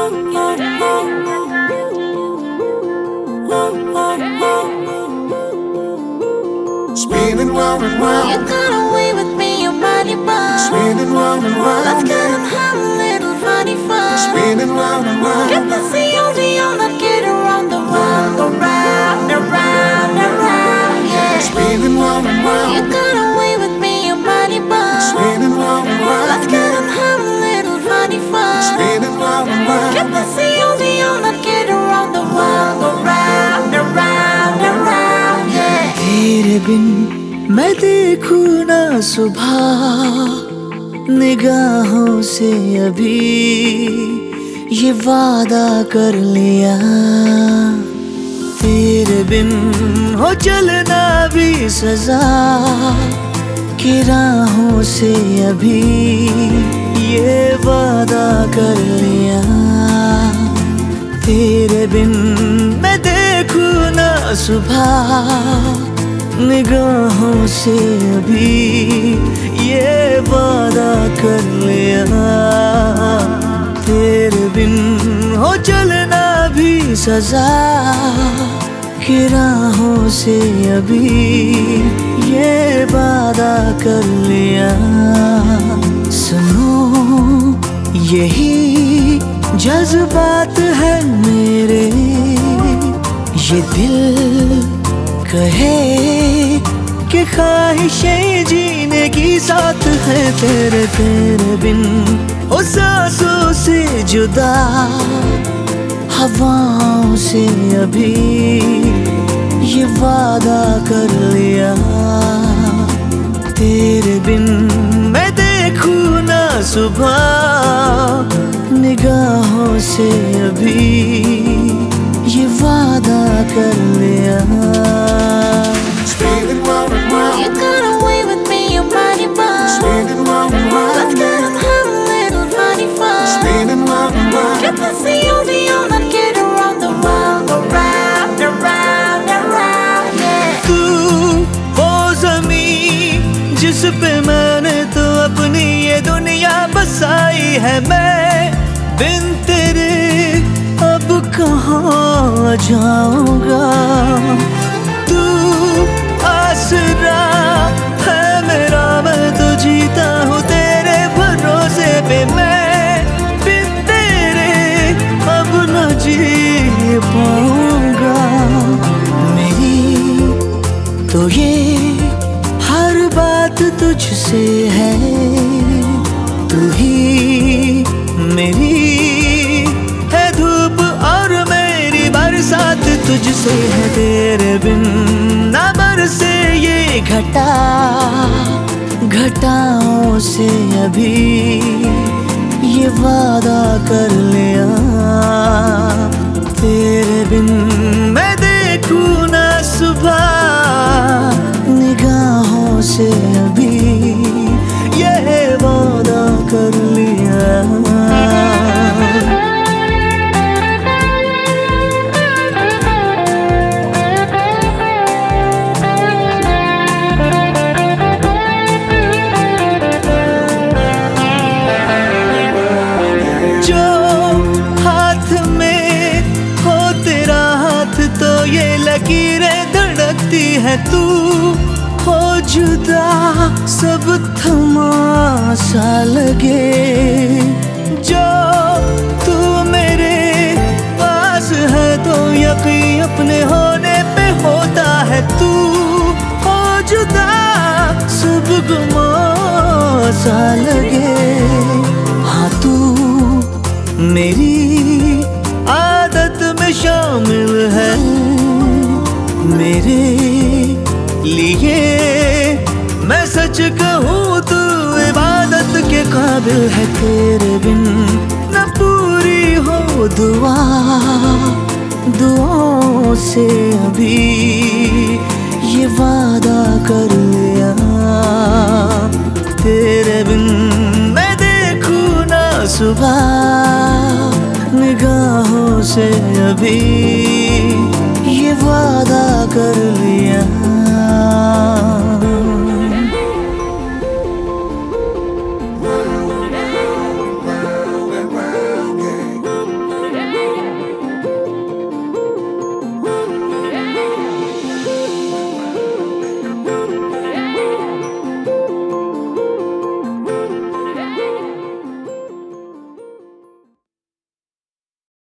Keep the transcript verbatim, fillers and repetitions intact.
Spinning round and round. You got away with me, your body bound. Spinning round and round. Let's get and have a little funny fun. Spinning round and round. Get the C O D on and get around the world, around, around, around, yeah. Spinning round and round. You got away with me, your body bound. Spinning round and round. Let's get and have a little funny fun. Spinning round and round. Get the C O D on and get around the world, around, around, around, yeah. तेरे बिन मैं देखूं ना सुबह निगाहों से अभी ये वादा कर लिया। तेरे बिन हो चलना भी सजा की राहों से अभी ये वादा कर लिया। तेरे बिन मैं देखूं ना सुबह निगाहों से अभी ये वादा कर लिया। तेरे बिन हो चलना भी सजा की राहों से अभी ये वादा कर लिया। सुनो यही जज्बात है मेरे, ये दिल कहे कि ख्वाहिशें जीने की साथ है। तेरे तेरे बिन ओ सांसों से जुदा हवाओं से अभी ये वादा कर लिया। तेरे बिन मैं देखूं ना सुबह निगाहों से अभी ये वादा कर लिया। Spinning round and round. You got away with me, your body bound. Spinning round and round. Let's get and have a little funny fun. Spinning round and round. Get the C O D on and get around the world, around, around, around, yeah. तू वो ज़मीन जिस पे मैंने तो अपनी ये दुनिया बसाई है। मैं बिन तेरे अब कहाँ जाऊंगा। तू आसरा है मेरा, मैं तो जीता हूँ तेरे भरोसे पे। मैं बिन तेरे अब न जी पाऊंगा। मेरी तो ये हर बात तुझसे है, तू ही मेरी है धूप और मेरी बरसात तुझसे है। तेरे बिन ना बरसे ये घटा घटाओं से अभी ये वादा कर लिया। तेरे बिन मैं देखूं ना सुबह निगाहों से अभी ये वादा कर लिया। जो हाथ में हो तेरा हाथ तो ये लकीरें धड़कती है। तू हो जुदा सब थमा सा लगे। जो तू मेरे पास है तो यकीन अपने होने पे होता है। तू हो जुदा सब गुमा सा लगे। हाँ तू मेरी आदत में शामिल है, मेरे लिए मैं सच कहूँ तू इबादत के काबिल है। तेरे बिन न पूरी हो दुआ दुआओं से अभी ये वादा कर लिया। तेरे बिन मैं देखूं ना सुबह निगाहों से अभी ये वादा कर लिया।